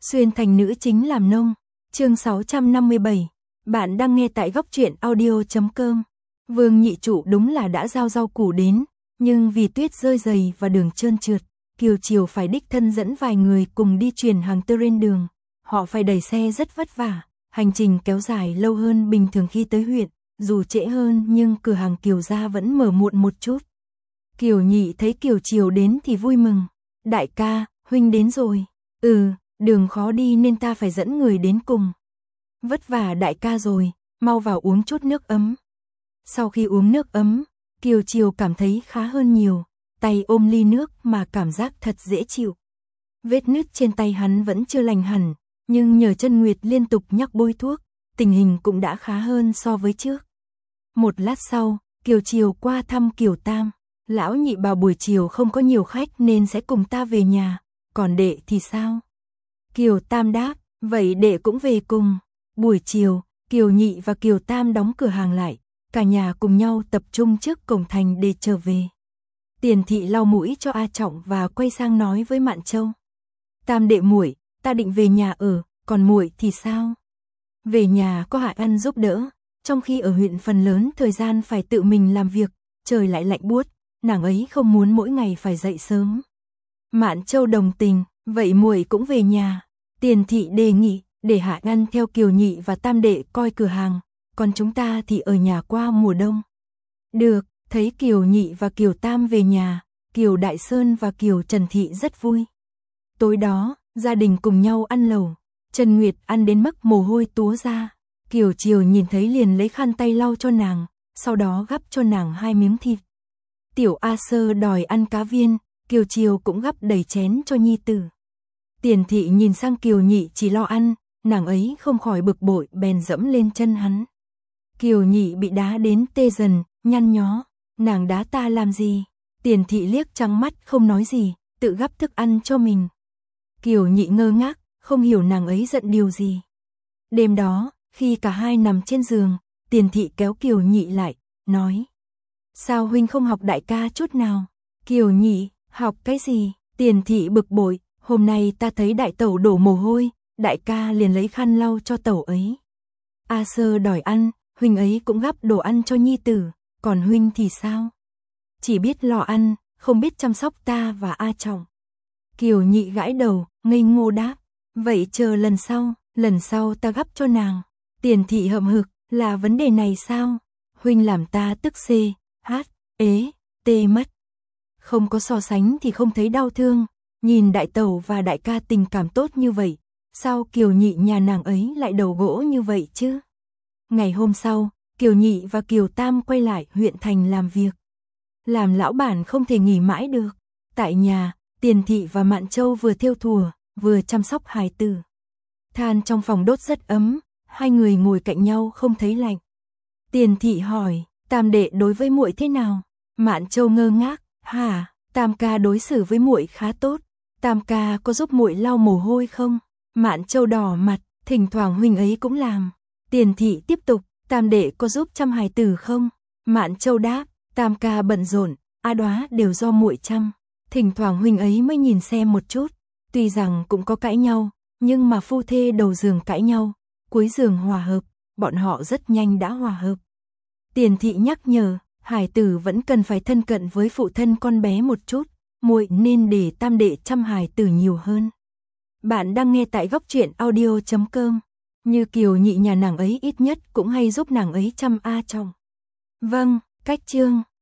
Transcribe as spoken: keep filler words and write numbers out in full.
Xuyên thành nữ chính làm nông. Chương sáu trăm năm mươi bảy. Bạn đang nghe tại góc truyện audio chấm com. Vương nhị trụ đúng là đã giao rau củ đến, nhưng vì tuyết rơi dày và đường trơn trượt, Kiều Triều phải đích thân dẫn vài người cùng đi truyền hàng trên đường. Họ phải đẩy xe rất vất vả, hành trình kéo dài lâu hơn bình thường khi tới huyện, dù trễ hơn nhưng cửa hàng Kiều gia vẫn mở muộn một chút. Kiều Nhị thấy Kiều Triều đến thì vui mừng. Đại ca, huynh đến rồi. Ừ, đường khó đi nên ta phải dẫn người đến cùng. Vất vả đại ca rồi, mau vào uống chút nước ấm. Sau khi uống nước ấm, Kiều Triều cảm thấy khá hơn nhiều, tay ôm ly nước mà cảm giác thật dễ chịu. Vết nứt trên tay hắn vẫn chưa lành hẳn, nhưng nhờ Chân Nguyệt liên tục nhắc bôi thuốc, tình hình cũng đã khá hơn so với trước. Một lát sau, Kiều Triều qua thăm Kiều Tam. Lão nhị bảo buổi chiều không có nhiều khách nên sẽ cùng ta về nhà, còn đệ thì sao? Kiều Tam đáp, vậy đệ cũng về cùng. Buổi chiều, Kiều Nhị và Kiều Tam đóng cửa hàng lại, cả nhà cùng nhau tập trung trước cổng thành để trở về. Tiền thị lau mũi cho A Trọng và quay sang nói với Mạn Châu. Tam đệ muội, ta định về nhà ở, còn muội thì sao? Về nhà có Hải Ăn giúp đỡ, trong khi ở huyện phần lớn thời gian phải tự mình làm việc, trời lại lạnh buốt, nàng ấy không muốn mỗi ngày phải dậy sớm. Mạn Châu đồng tình, vậy muội cũng về nhà. Tiền thị đề nghị, để Hạ Ngăn theo Kiều Nhị và Tam đệ coi cửa hàng, còn chúng ta thì ở nhà qua mùa đông. Được, thấy Kiều Nhị và Kiều Tam về nhà, Kiều Đại Sơn và Kiều Trần Thị rất vui. Tối đó, gia đình cùng nhau ăn lẩu, Trần Nguyệt ăn đến mức mồ hôi túa ra. Kiều Triều nhìn thấy liền lấy khăn tay lau cho nàng, sau đó gắp cho nàng hai miếng thịt. Tiểu A Sơ đòi ăn cá viên, Kiều Triều cũng gắp đầy chén cho nhi tử. Tiền thị nhìn sang Kiều Nhị chỉ lo ăn, nàng ấy không khỏi bực bội bèn dẫm lên chân hắn. Kiều Nhị bị đá đến tê dần, nhăn nhó, nàng đá ta làm gì? Tiền thị liếc trắng mắt không nói gì, tự gắp thức ăn cho mình. Kiều Nhị ngơ ngác, không hiểu nàng ấy giận điều gì. Đêm đó, khi cả hai nằm trên giường, Tiền thị kéo Kiều Nhị lại, nói. Sao huynh không học đại ca chút nào? Kiều Nhị, học cái gì? Tiền thị bực bội, hôm nay ta thấy đại tẩu đổ mồ hôi, đại ca liền lấy khăn lau cho tẩu ấy. A Sơ đòi ăn, huynh ấy cũng gắp đồ ăn cho nhi tử, còn huynh thì sao? Chỉ biết lo ăn, không biết chăm sóc ta và A Trọng. Kiều Nhị gãi đầu, ngây ngô đáp, vậy chờ lần sau, lần sau ta gắp cho nàng. Tiền thị hậm hực, là vấn đề này sao? Huynh làm ta tức xê, hát, ế, tê mất. Không có so sánh thì không thấy đau thương, nhìn đại tẩu và đại ca tình cảm tốt như vậy, sao Kiều Nhị nhà nàng ấy lại đầu gỗ như vậy chứ? Ngày hôm sau, Kiều Nhị và Kiều Tam quay lại huyện thành làm việc. Làm lão bản không thể nghỉ mãi được. Tại nhà, Tiền thị và Mạn Châu vừa thêu thùa, vừa chăm sóc hài tử. Than trong phòng đốt rất ấm, hai người ngồi cạnh nhau không thấy lạnh. Tiền thị hỏi, Tam đệ đối với muội thế nào? Mạn Châu ngơ ngác, hả? Tam ca đối xử với muội khá tốt. Tam ca có giúp muội lau mồ hôi không? Mạn Châu đỏ mặt, thỉnh thoảng huynh ấy cũng làm. Tiền thị tiếp tục, Tam đệ có giúp chăm hài tử không? Mạn Châu đáp, Tam ca bận rộn, A Đóa đều do muội chăm. Thỉnh thoảng huynh ấy mới nhìn xem một chút. Tuy rằng cũng có cãi nhau, nhưng mà phu thê đầu giường cãi nhau, cuối giường hòa hợp, bọn họ rất nhanh đã hòa hợp. Tiền thị nhắc nhở, hải tử vẫn cần phải thân cận với phụ thân con bé một chút, muội nên để Tam đệ chăm hải tử nhiều hơn. Bạn đang nghe tại góc truyện audio chấm com. Như Kiều Nhị nhà nàng ấy ít nhất cũng hay giúp nàng ấy chăm A Trọng. Vâng, cách chương.